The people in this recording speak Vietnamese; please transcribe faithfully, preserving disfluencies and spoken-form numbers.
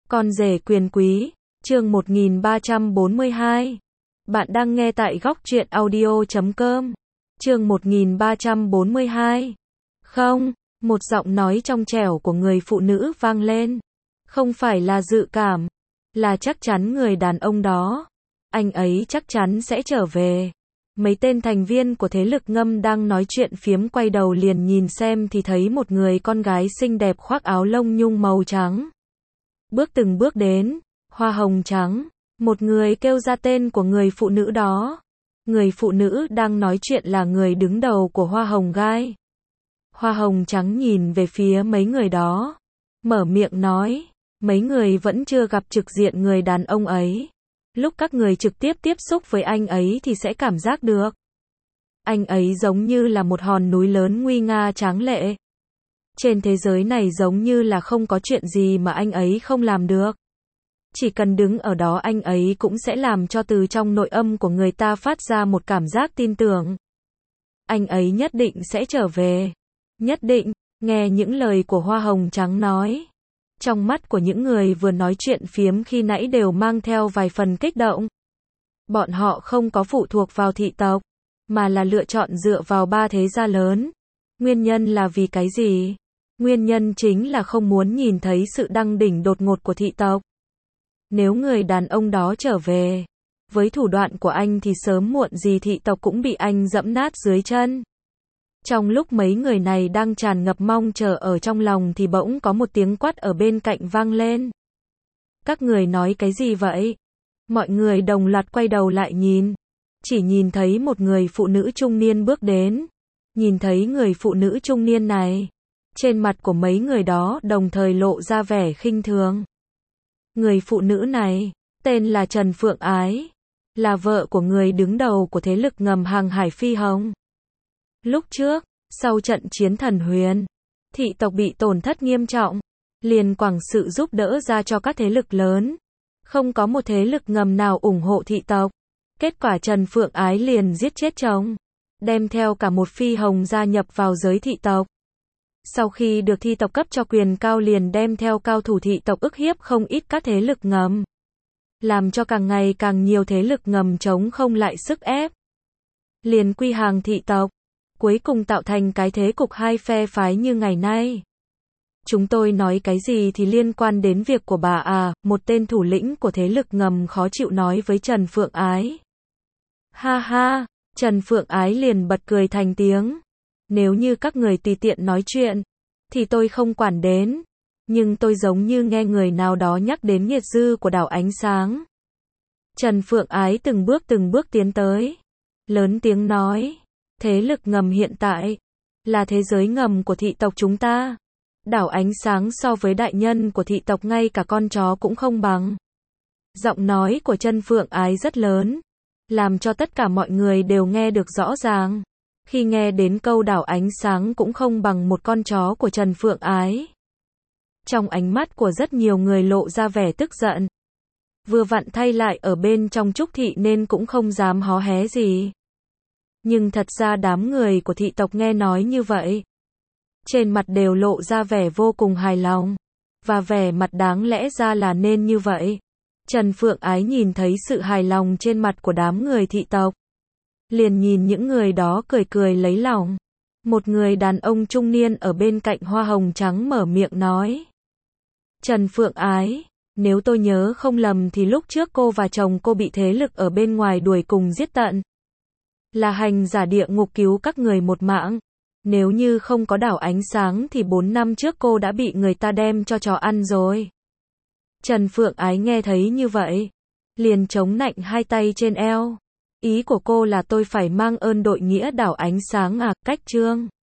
Con rể quyền quý, chương một nghìn ba trăm bốn mươi hai. Bạn đang nghe tại góc truyện audio chấm com. Chương một nghìn ba trăm bốn mươi hai. Không, một giọng nói trong trẻo của người phụ nữ vang lên. Không phải là dự cảm, là chắc chắn người đàn ông đó. Anh ấy chắc chắn sẽ trở về. Mấy tên thành viên của thế lực ngầm đang nói chuyện phiếm quay đầu liền nhìn xem thì thấy một người con gái xinh đẹp khoác áo lông nhung màu trắng. Bước từng bước đến, hoa hồng trắng, một người kêu ra tên của người phụ nữ đó. Người phụ nữ đang nói chuyện là người đứng đầu của hoa hồng gai. Hoa hồng trắng nhìn về phía mấy người đó, mở miệng nói, mấy người vẫn chưa gặp trực diện người đàn ông ấy. Lúc các người trực tiếp tiếp xúc với anh ấy thì sẽ cảm giác được. Anh ấy giống như là một hòn núi lớn nguy nga tráng lệ. Trên thế giới này giống như là không có chuyện gì mà anh ấy không làm được. Chỉ cần đứng ở đó anh ấy cũng sẽ làm cho từ trong nội âm của người ta phát ra một cảm giác tin tưởng. Anh ấy nhất định sẽ trở về. Nhất định, nghe những lời của hoa hồng trắng nói. Trong mắt của những người vừa nói chuyện phiếm khi nãy đều mang theo vài phần kích động. Bọn họ không có phụ thuộc vào thị tộc, mà là lựa chọn dựa vào ba thế gia lớn. Nguyên nhân là vì cái gì? Nguyên nhân chính là không muốn nhìn thấy sự đăng đỉnh đột ngột của thị tộc. Nếu người đàn ông đó trở về, với thủ đoạn của anh thì sớm muộn gì thị tộc cũng bị anh dẫm nát dưới chân. Trong lúc mấy người này đang tràn ngập mong chờ ở trong lòng thì bỗng có một tiếng quát ở bên cạnh vang lên. Các người nói cái gì vậy? Mọi người đồng loạt quay đầu lại nhìn. Chỉ nhìn thấy một người phụ nữ trung niên bước đến. Nhìn thấy người phụ nữ trung niên này, trên mặt của mấy người đó đồng thời lộ ra vẻ khinh thường. Người phụ nữ này, tên là Trần Phượng Ái, là vợ của người đứng đầu của thế lực ngầm Hàng Hải Phi Hồng. Lúc trước, sau trận chiến Thần Huyền, thị tộc bị tổn thất nghiêm trọng, liền quẳng sự giúp đỡ ra cho các thế lực lớn. Không có một thế lực ngầm nào ủng hộ thị tộc. Kết quả Trần Phượng Ái liền giết chết chồng, đem theo cả một phi hồng gia nhập vào giới thị tộc. Sau khi được thị tộc cấp cho quyền cao liền đem theo cao thủ thị tộc ức hiếp không ít các thế lực ngầm. Làm cho càng ngày càng nhiều thế lực ngầm chống không lại sức ép. Liền quy hàng thị tộc. Cuối cùng tạo thành cái thế cục hai phe phái như ngày nay. Chúng tôi nói cái gì thì liên quan đến việc của bà à, một tên thủ lĩnh của thế lực ngầm khó chịu nói với Trần Phượng Ái. Ha ha, Trần Phượng Ái liền bật cười thành tiếng. Nếu như các người tùy tiện nói chuyện, thì tôi không quản đến. Nhưng tôi giống như nghe người nào đó nhắc đến nghiệt dư của đảo ánh sáng. Trần Phượng Ái từng bước từng bước tiến tới. Lớn tiếng nói. Thế lực ngầm hiện tại, là thế giới ngầm của thị tộc chúng ta. Đảo ánh sáng so với đại nhân của thị tộc ngay cả con chó cũng không bằng. Giọng nói của Trần Phượng Ái rất lớn, làm cho tất cả mọi người đều nghe được rõ ràng. Khi nghe đến câu đảo ánh sáng cũng không bằng một con chó của Trần Phượng Ái. Trong ánh mắt của rất nhiều người lộ ra vẻ tức giận. Vừa vặn thay lại ở bên trong trúc thị nên cũng không dám hó hé gì. Nhưng thật ra đám người của thị tộc nghe nói như vậy, trên mặt đều lộ ra vẻ vô cùng hài lòng, và vẻ mặt đáng lẽ ra là nên như vậy. Trần Phượng Ái nhìn thấy sự hài lòng trên mặt của đám người thị tộc, liền nhìn những người đó cười cười lấy lòng. Một người đàn ông trung niên ở bên cạnh hoa hồng trắng mở miệng nói. Trần Phượng Ái, nếu tôi nhớ không lầm thì lúc trước cô và chồng cô bị thế lực ở bên ngoài đuổi cùng giết tận. Là hành giả địa ngục cứu các người một mạng. Nếu như không có đảo ánh sáng thì bốn năm trước cô đã bị người ta đem cho chó ăn rồi. Trần Phượng Ái nghe thấy như vậy, liền chống nạnh hai tay trên eo. Ý của cô là tôi phải mang ơn đội nghĩa đảo ánh sáng à, cách chương.